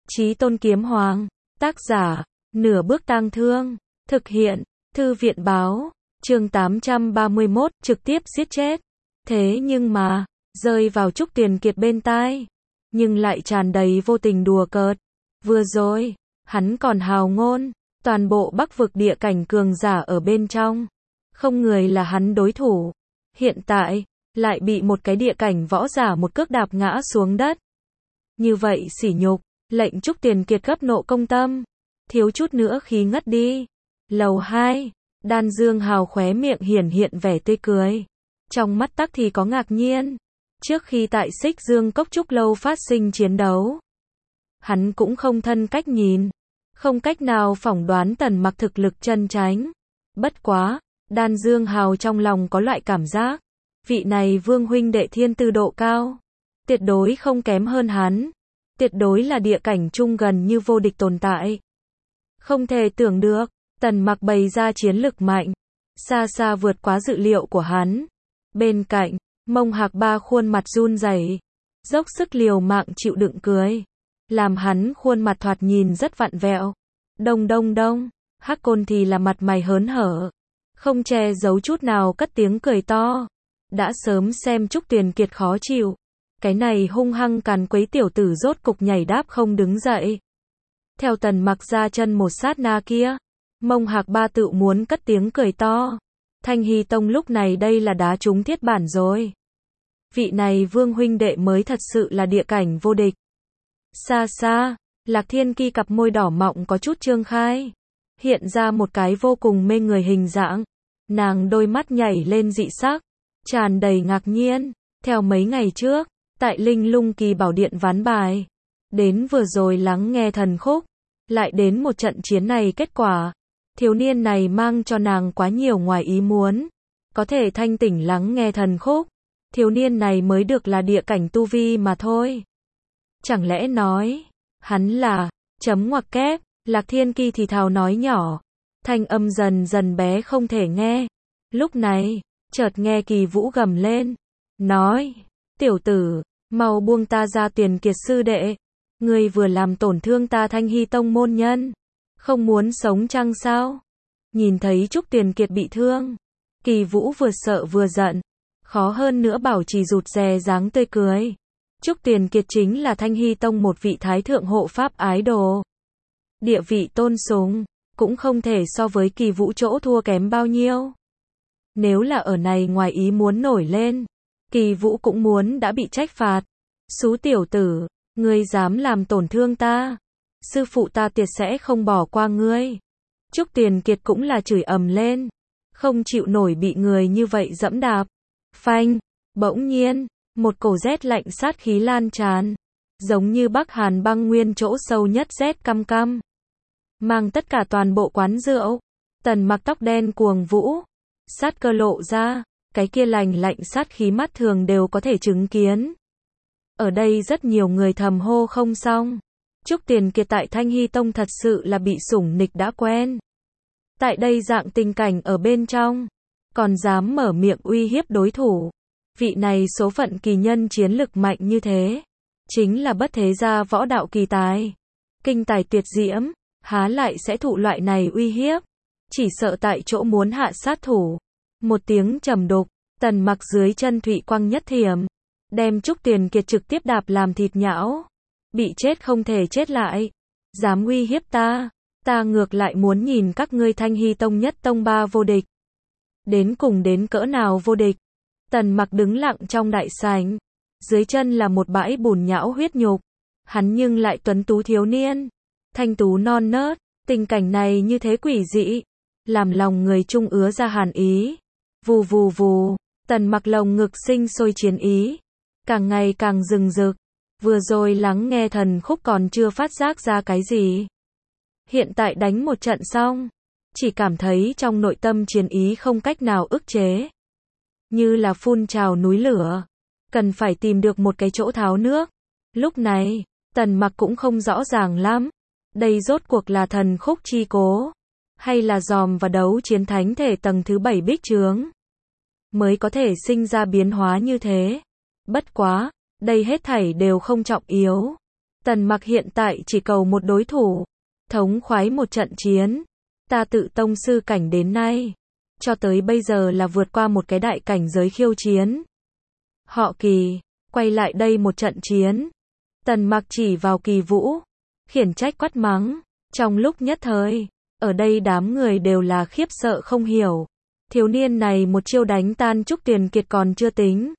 Chí Tôn Kiếm Hoàng, tác giả, Nửa Bước Tang Thương, thực hiện, Thư viện báo, chương 831, trực tiếp giết chết. Thế nhưng mà, rơi vào Trúc Tiền Kiệt bên tai, nhưng lại tràn đầy vô tình đùa cợt. Vừa rồi, hắn còn hào ngôn, toàn bộ Bắc vực địa cảnh cường giả ở bên trong, không người là hắn đối thủ. Hiện tại, lại bị một cái địa cảnh võ giả một cước đạp ngã xuống đất. Như vậy sỉ nhục, lệnh Trúc Tiền Kiệt gấp nộ công tâm, thiếu chút nữa khí ngất đi. Lầu 2, Đan Dương Hào khóe miệng hiển hiện vẻ tươi cười, trong mắt tắc thì có ngạc nhiên. Trước khi tại Xích Dương Cốc Trúc Lâu phát sinh chiến đấu, hắn cũng không thân cách nhìn, không cách nào phỏng đoán Tần Mặc thực lực chân chánh. Bất quá, Đan Dương Hào trong lòng có loại cảm giác, vị này Vương huynh đệ thiên tư độ cao, tuyệt đối không kém hơn hắn, tuyệt đối là địa cảnh trung gần như vô địch tồn tại. Không thể tưởng được, Tần Mặc bày ra chiến lực mạnh, xa xa vượt quá dự liệu của hắn. Bên cạnh, Mông Hạc Ba khuôn mặt run rẩy, dốc sức liều mạng chịu đựng cười, làm hắn khuôn mặt thoạt nhìn rất vặn vẹo. Đông đông đông, Hắc Côn thì là mặt mày hớn hở, không che giấu chút nào cất tiếng cười to. Đã sớm xem Trúc Tiền Kiệt khó chịu, cái này hung hăng càn quấy tiểu tử rốt cục nhảy đáp không đứng dậy. Theo Tần Mặc ra chân một sát na kia, Mông Hạc Ba tự muốn cất tiếng cười to. Thanh Hy Tông lúc này đây là đá trúng thiết bản rồi. Vị này Vương huynh đệ mới thật sự là địa cảnh vô địch. Xa xa, Lạc Thiên Ki cặp môi đỏ mọng có chút trương khai, hiện ra một cái vô cùng mê người hình dạng. Nàng đôi mắt nhảy lên dị sắc, tràn đầy ngạc nhiên. Theo mấy ngày trước, tại Linh Lung Kỳ Bảo Điện ván bài, đến vừa rồi lắng nghe thần khúc, lại đến một trận chiến này kết quả. Thiếu niên này mang cho nàng quá nhiều ngoài ý muốn. Có thể thanh tỉnh lắng nghe thần khúc, thiếu niên này mới được là địa cảnh tu vi mà thôi. Chẳng lẽ nói, hắn là, chấm ngoặc kép, Lạc Thiên Ki thì thào nói nhỏ, thanh âm dần dần bé không thể nghe. Lúc này, chợt nghe Kỳ Vũ gầm lên, nói, tiểu tử, mau buông ta ra. Tiền Kiệt sư đệ, ngươi vừa làm tổn thương ta Thanh Hy Tông môn nhân, không muốn sống chăng sao? Nhìn thấy Trúc Tiền Kiệt bị thương, Kỳ Vũ vừa sợ vừa giận, khó hơn nữa bảo trì rụt rè dáng tươi cười. Trúc Tiền Kiệt chính là Thanh Hy Tông một vị thái thượng hộ pháp ái đồ, địa vị tôn sùng, cũng không thể so với Kỳ Vũ chỗ thua kém bao nhiêu. Nếu là ở này ngoài ý muốn nổi lên, Kỳ Vũ cũng muốn đã bị trách phạt. Xú tiểu tử, ngươi dám làm tổn thương ta, sư phụ ta tuyệt sẽ không bỏ qua ngươi. Trúc Tiền Kiệt cũng là chửi ầm lên, không chịu nổi bị người như vậy dẫm đạp. Phanh, bỗng nhiên, một cổ rét lạnh sát khí lan tràn, giống như Bắc Hàn băng nguyên chỗ sâu nhất rét căm căm, mang tất cả toàn bộ quán rượu. Tần Mặc tóc đen cuồng vũ, sát cơ lộ ra, cái kia lạnh lạnh sát khí mắt thường đều có thể chứng kiến. Ở đây rất nhiều người thầm hô không xong. Trúc Tiền Kiệt tại Thanh Hy Tông thật sự là bị sủng nịch đã quen. Tại đây dạng tình cảnh ở bên trong, còn dám mở miệng uy hiếp đối thủ. Vị này số phận kỳ nhân chiến lực mạnh như thế, chính là bất thế gia võ đạo kỳ tài, kinh tài tuyệt diễm, há lại sẽ thụ loại này uy hiếp. Chỉ sợ tại chỗ muốn hạ sát thủ. Một tiếng trầm đục, Tần Mặc dưới chân thủy quang nhất thiểm, đem Trúc Tiền Kiệt trực tiếp đạp làm thịt nhão. Bị chết không thể chết lại, dám uy hiếp ta, ta ngược lại muốn nhìn các ngươi Thanh Hy Tông nhất tông ba vô địch, đến cùng đến cỡ nào vô địch. Tần Mặc đứng lặng trong đại sảnh, dưới chân là một bãi bùn nhão huyết nhục. Hắn nhưng lại tuấn tú thiếu niên, thanh tú non nớt, tình cảnh này như thế quỷ dị, làm lòng người trung ứa ra hàn ý. Vù vù vù, Tần Mặc lồng ngực sinh sôi chiến ý, càng ngày càng rừng rực. Vừa rồi lắng nghe thần khúc còn chưa phát giác ra cái gì, hiện tại đánh một trận xong, chỉ cảm thấy trong nội tâm chiến ý không cách nào ức chế, như là phun trào núi lửa, cần phải tìm được một cái chỗ tháo nước. Lúc này, Tần Mặc cũng không rõ ràng lắm, đây rốt cuộc là thần khúc chi cố, hay là dòm và đấu chiến thánh thể tầng thứ 7 bích chướng, mới có thể sinh ra biến hóa như thế. Bất quá, đây hết thảy đều không trọng yếu. Tần Mặc hiện tại chỉ cầu một đối thủ, thống khoái một trận chiến. Ta tự tông sư cảnh đến nay, cho tới bây giờ là vượt qua một cái đại cảnh giới khiêu chiến. Họ Kỳ, quay lại đây một trận chiến. Tần Mặc chỉ vào Kỳ Vũ, khiển trách quát mắng. Trong lúc nhất thời, ở đây đám người đều là khiếp sợ không hiểu. Thiếu niên này một chiêu đánh tan Trúc Tiền Kiệt còn chưa tính,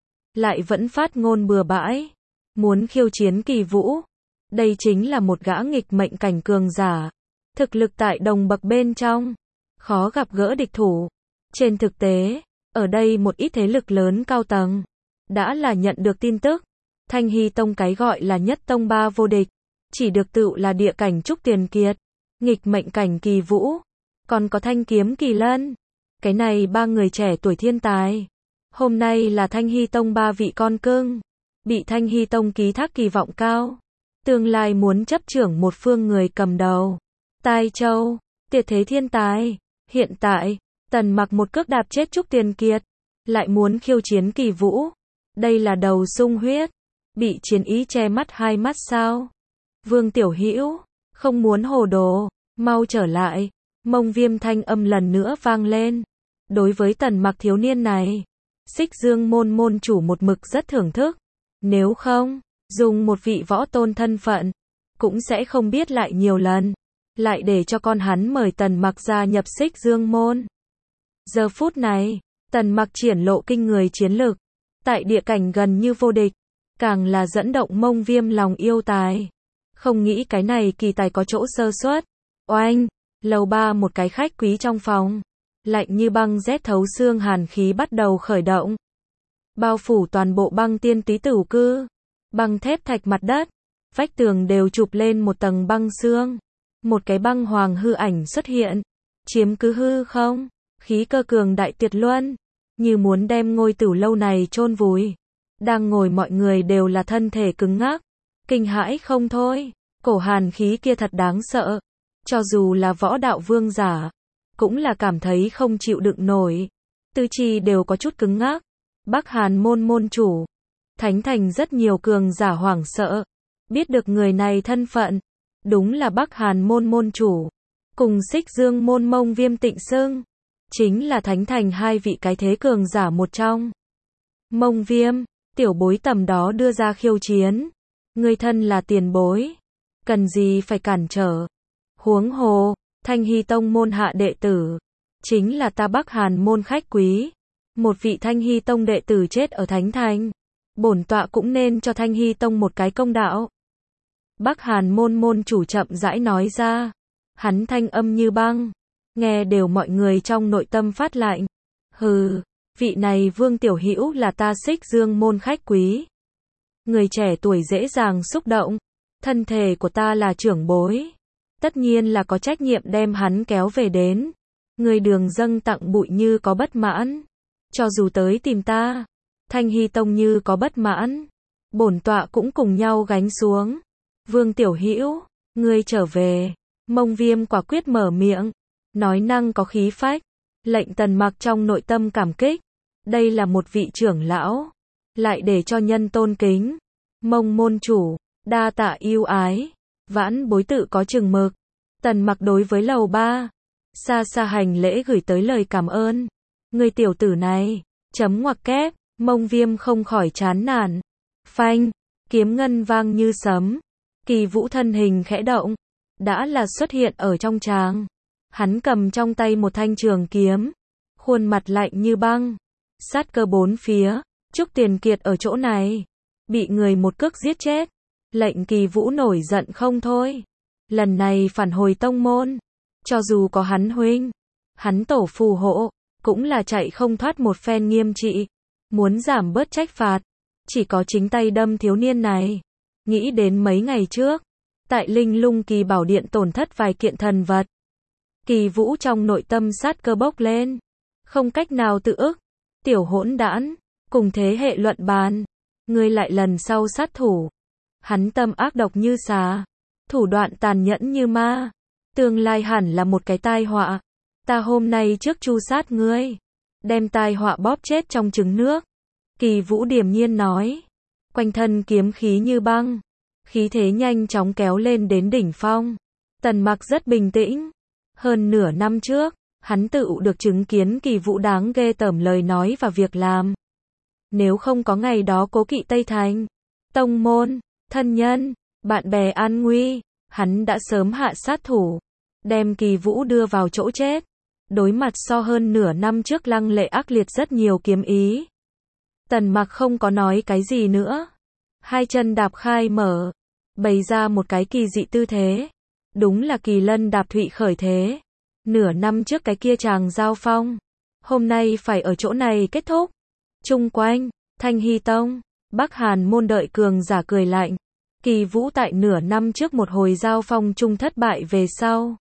lại vẫn phát ngôn bừa bãi, muốn khiêu chiến Kỳ Vũ. Đây chính là một gã nghịch mệnh cảnh cường giả, thực lực tại đồng bậc bên trong, khó gặp gỡ địch thủ. Trên thực tế, ở đây một ít thế lực lớn cao tầng, đã là nhận được tin tức, Thanh Hy Tông cái gọi là nhất tông ba vô địch, chỉ được tựu là địa cảnh Trúc Tiền Kiệt, nghịch mệnh cảnh Kỳ Vũ, còn có thanh kiếm Kỳ Lân. Cái này ba người trẻ tuổi thiên tài. Hôm nay là Thanh Hy Tông ba vị con cưng, bị Thanh Hy Tông ký thác kỳ vọng cao. Tương lai muốn chấp trưởng một phương người cầm đầu. Tai Châu, tuyệt thế thiên tài. Hiện tại, Tần Mặc một cước đạp chết Trúc Tiền Kiệt, lại muốn khiêu chiến Kỳ Vũ. Đây là đầu sung huyết, bị chiến ý che mắt hai mắt sao? Vương Tiểu Hữu, không muốn hồ đồ, mau trở lại. Mông Viêm thanh âm lần nữa vang lên. Đối với Tần Mặc thiếu niên này, Xích Dương môn môn chủ một mực rất thưởng thức. Nếu không, dùng một vị võ tôn thân phận, cũng sẽ không biết lại nhiều lần, lại để cho con hắn mời Tần Mặc gia nhập Xích Dương môn. Giờ phút này, Tần Mặc triển lộ kinh người chiến lực, tại địa cảnh gần như vô địch, càng là dẫn động Mông Viêm lòng yêu tài. Không nghĩ cái này kỳ tài có chỗ sơ suất. Oanh, lầu 3 một cái khách quý trong phòng, lạnh như băng rét thấu xương hàn khí bắt đầu khởi động, bao phủ toàn bộ băng tiên túy tửu cư. Băng thép thạch mặt đất, vách tường đều chụp lên một tầng băng xương. Một cái băng hoàng hư ảnh xuất hiện, chiếm cứ hư không, khí cơ cường đại tuyệt luân, như muốn đem ngôi tửu lâu này chôn vùi. Đang ngồi mọi người đều là thân thể cứng ngắc, kinh hãi không thôi. Cổ hàn khí kia thật đáng sợ, cho dù là võ đạo vương giả, cũng là cảm thấy không chịu đựng nổi, tư chi đều có chút cứng ngắc. Bắc Hàn môn môn chủ, Thánh Thành rất nhiều cường giả hoảng sợ, biết được người này thân phận, đúng là Bắc Hàn môn môn chủ, cùng Xích Dương môn Mông Viêm Tịnh Xưng, chính là Thánh Thành hai vị cái thế cường giả một trong. Mông Viêm, tiểu bối tầm đó đưa ra khiêu chiến, người thân là tiền bối, cần gì phải cản trở. Huống hồ, Thanh Hy Tông môn hạ đệ tử, chính là ta Bắc Hàn môn khách quý. Một vị Thanh Hy Tông đệ tử chết ở Thánh Thành, bổn tọa cũng nên cho Thanh Hy Tông một cái công đạo. Bắc Hàn môn môn chủ chậm rãi nói ra, hắn thanh âm như băng, nghe đều mọi người trong nội tâm phát lạnh. Hừ, vị này Vương Tiểu Hữu là ta Xích Dương môn khách quý. Người trẻ tuổi dễ dàng xúc động, thân thể của ta là trưởng bối, tất nhiên là có trách nhiệm đem hắn kéo về đến. Người đường dâng tặng bụi như có bất mãn, cho dù tới tìm ta, Thanh Hy Tông như có bất mãn, bổn tọa cũng cùng nhau gánh xuống. Vương Tiểu Hữu, ngươi trở về. Mông Viêm quả quyết mở miệng, nói năng có khí phách, lệnh Tần Mặc trong nội tâm cảm kích. Đây là một vị trưởng lão, lại để cho nhân tôn kính. Mông môn chủ, đa tạ yêu ái, vãn bối tự có chừng mực. Tần Mặc đối với lầu 3, xa xa hành lễ gửi tới lời cảm ơn. Người tiểu tử này, chấm ngoặc kép. Mông Viêm không khỏi chán nản. Phanh, kiếm ngân vang như sấm. Kỳ Vũ thân hình khẽ động, đã là xuất hiện ở trong tràng. Hắn cầm trong tay một thanh trường kiếm, khuôn mặt lạnh như băng, sát cơ bốn phía. Trúc Tiền Kiệt ở chỗ này, bị người một cước giết chết, lệnh Kỳ Vũ nổi giận không thôi. Lần này phản hồi tông môn, cho dù có hắn huynh, hắn tổ phù hộ, cũng là chạy không thoát một phen nghiêm trị. Muốn giảm bớt trách phạt, chỉ có chính tay đâm thiếu niên này. Nghĩ đến mấy ngày trước, tại Linh Lung Kỳ Bảo Điện tổn thất vài kiện thần vật, Kỳ Vũ trong nội tâm sát cơ bốc lên, không cách nào tự ức. Tiểu hỗn đản, cùng thế hệ luận bàn, ngươi lại lần sau sát thủ. Hắn tâm ác độc như xà, thủ đoạn tàn nhẫn như ma, tương lai hẳn là một cái tai họa. Ta hôm nay trước tru sát ngươi, đem tai họa bóp chết trong trứng nước. Kỳ Vũ điềm nhiên nói, quanh thân kiếm khí như băng, khí thế nhanh chóng kéo lên đến đỉnh phong. Tần Mặc rất bình tĩnh. Hơn nửa năm trước, hắn tự được chứng kiến Kỳ Vũ đáng ghê tởm lời nói và việc làm. Nếu không có ngày đó Cố Kỵ Tây Thành, tông môn, thân nhân, bạn bè an nguy, hắn đã sớm hạ sát thủ, đem Kỳ Vũ đưa vào chỗ chết. Đối mặt so hơn nửa năm trước lăng lệ ác liệt rất nhiều kiếm ý. Tần Mặc không có nói cái gì nữa. Hai chân đạp khai mở, bày ra một cái kỳ dị tư thế. Đúng là kỳ lân đạp thụy khởi thế. Nửa năm trước cái kia chàng giao phong, hôm nay phải ở chỗ này kết thúc. Chung quanh, Thanh Hy Tông, Bắc Hàn môn đợi cường giả cười lạnh. Kỳ Vũ tại nửa năm trước một hồi giao phong chung thất bại về sau,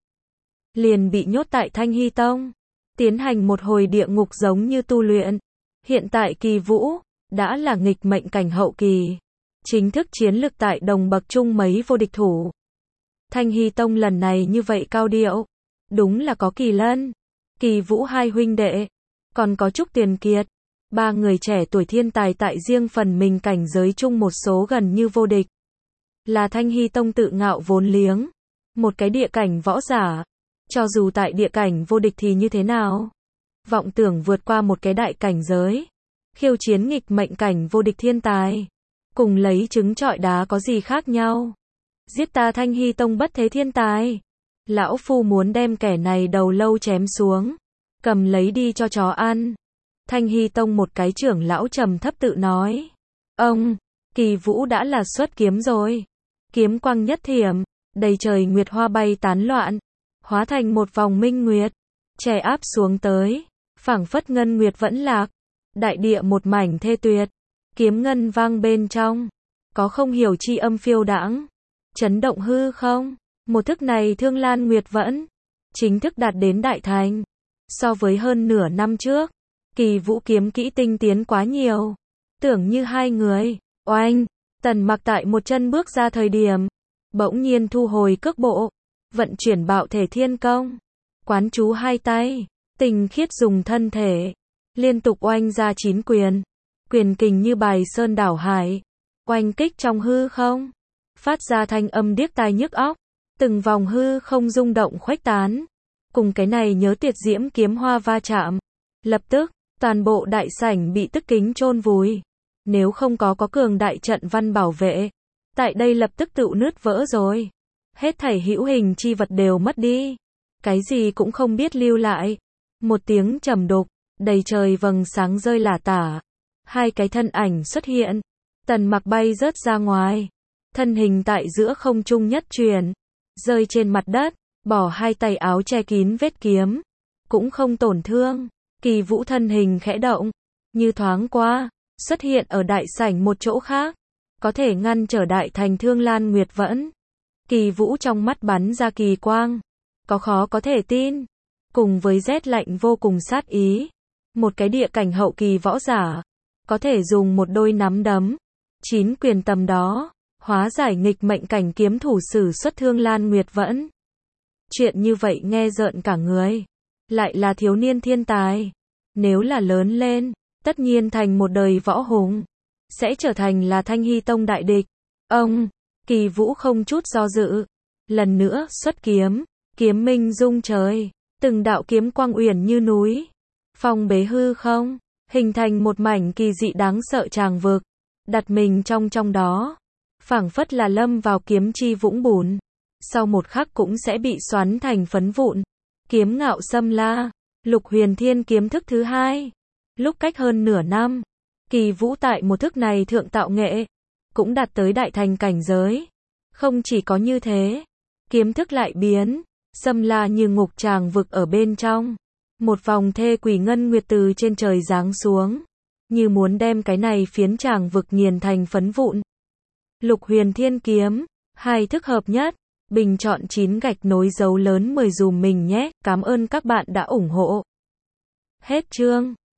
liền bị nhốt tại Thanh Hy Tông, tiến hành một hồi địa ngục giống như tu luyện. Hiện tại Kỳ Vũ đã là nghịch mệnh cảnh hậu kỳ, chính thức chiến lực tại đồng bậc chung mấy vô địch thủ. Thanh Hy Tông lần này như vậy cao điệu, đúng là có Kỳ Lân, Kỳ Vũ hai huynh đệ, còn có Trúc Tiền Kiệt, ba người trẻ tuổi thiên tài tại riêng phần mình cảnh giới chung một số gần như vô địch. Là Thanh Hy Tông tự ngạo vốn liếng, một cái địa cảnh võ giả, cho dù tại địa cảnh vô địch thì như thế nào? Vọng tưởng vượt qua một cái đại cảnh giới, khiêu chiến nghịch mệnh cảnh vô địch thiên tài, cùng lấy trứng trọi đá có gì khác nhau? Giết ta Thanh Hy Tông bất thế thiên tài, lão phu muốn đem kẻ này đầu lâu chém xuống, cầm lấy đi cho chó ăn. Thanh Hy Tông một cái trưởng lão trầm thấp tự nói. Ông, Kỳ Vũ đã là xuất kiếm rồi. Kiếm quang nhất thiểm, đầy trời nguyệt hoa bay tán loạn, hóa thành một vòng minh nguyệt, chè áp xuống tới, phảng phất ngân nguyệt vẫn lạc. Đại địa một mảnh thê tuyệt, kiếm ngân vang bên trong, có không hiểu chi âm phiêu đãng, chấn động hư không. Một thức này Thương Lan Nguyệt Vẫn chính thức đạt đến đại thành. So với hơn nửa năm trước, Kỳ Vũ kiếm kỹ tinh tiến quá nhiều. Tưởng như hai người, oanh, Tần Mặc tại một chân bước ra thời điểm, bỗng nhiên thu hồi cước bộ, vận chuyển bạo thể thiên công, quán chú hai tay, tình khiết dùng thân thể, liên tục oanh ra 9 quyền, quyền kình như bài sơn đảo hải, oanh kích trong hư không, phát ra thanh âm điếc tai nhức óc, từng vòng hư không rung động khuếch tán, cùng cái này nhớ tuyệt diễm kiếm hoa va chạm, lập tức, toàn bộ đại sảnh bị tức kính chôn vùi. Nếu không có cường đại trận văn bảo vệ, tại đây lập tức tự nứt vỡ rồi. Hết thảy hữu hình chi vật đều mất đi, cái gì cũng không biết lưu lại. Một tiếng trầm đục, đầy trời vầng sáng rơi lả tả, hai cái thân ảnh xuất hiện. Tần Mặc bay rớt ra ngoài, thân hình tại giữa không trung nhất chuyển, rơi trên mặt đất, bỏ hai tay áo che kín vết kiếm, cũng không tổn thương. Kỳ Vũ thân hình khẽ động, như thoáng qua, xuất hiện ở đại sảnh một chỗ khác, có thể ngăn trở đại thành Thương Lan Nguyệt Vẫn. Kỳ Vũ trong mắt bắn ra kỳ quang, có khó có thể tin, cùng với rét lạnh vô cùng sát ý. Một cái địa cảnh hậu kỳ võ giả, có thể dùng một đôi nắm đấm, 9 quyền tầm đó, hóa giải nghịch mệnh cảnh kiếm thủ sử xuất Thương Lan Nguyệt Vẫn. Chuyện như vậy nghe rợn cả người, lại là thiếu niên thiên tài, nếu là lớn lên, tất nhiên thành một đời võ hùng, sẽ trở thành là Thanh Hy Tông đại địch. Ông, Kỳ Vũ không chút do dự, lần nữa xuất kiếm, kiếm minh rung trời, từng đạo kiếm quang uyển như núi, phong bế hư không, hình thành một mảnh kỳ dị đáng sợ tràng vực, đặt mình trong đó, phảng phất là lâm vào kiếm chi vũng bùn, sau một khắc cũng sẽ bị xoắn thành phấn vụn. Kiếm ngạo xâm la, Lục Huyền Thiên kiếm thức thứ hai. Lúc cách hơn nửa năm, Kỳ Vũ tại một thức này thượng tạo nghệ, cũng đạt tới đại thành cảnh giới. Không chỉ có như thế, kiếm thức lại biến, xâm la như ngục tràng vực ở bên trong. Một vòng thê quỷ ngân nguyệt từ trên trời giáng xuống, như muốn đem cái này phiến tràng vực nghiền thành phấn vụn. Lục Huyền Thiên kiếm, hai thức hợp nhất, bình chọn 9 gạch nối dấu lớn 10 dùm mình nhé. Cảm ơn các bạn đã ủng hộ. Hết chương.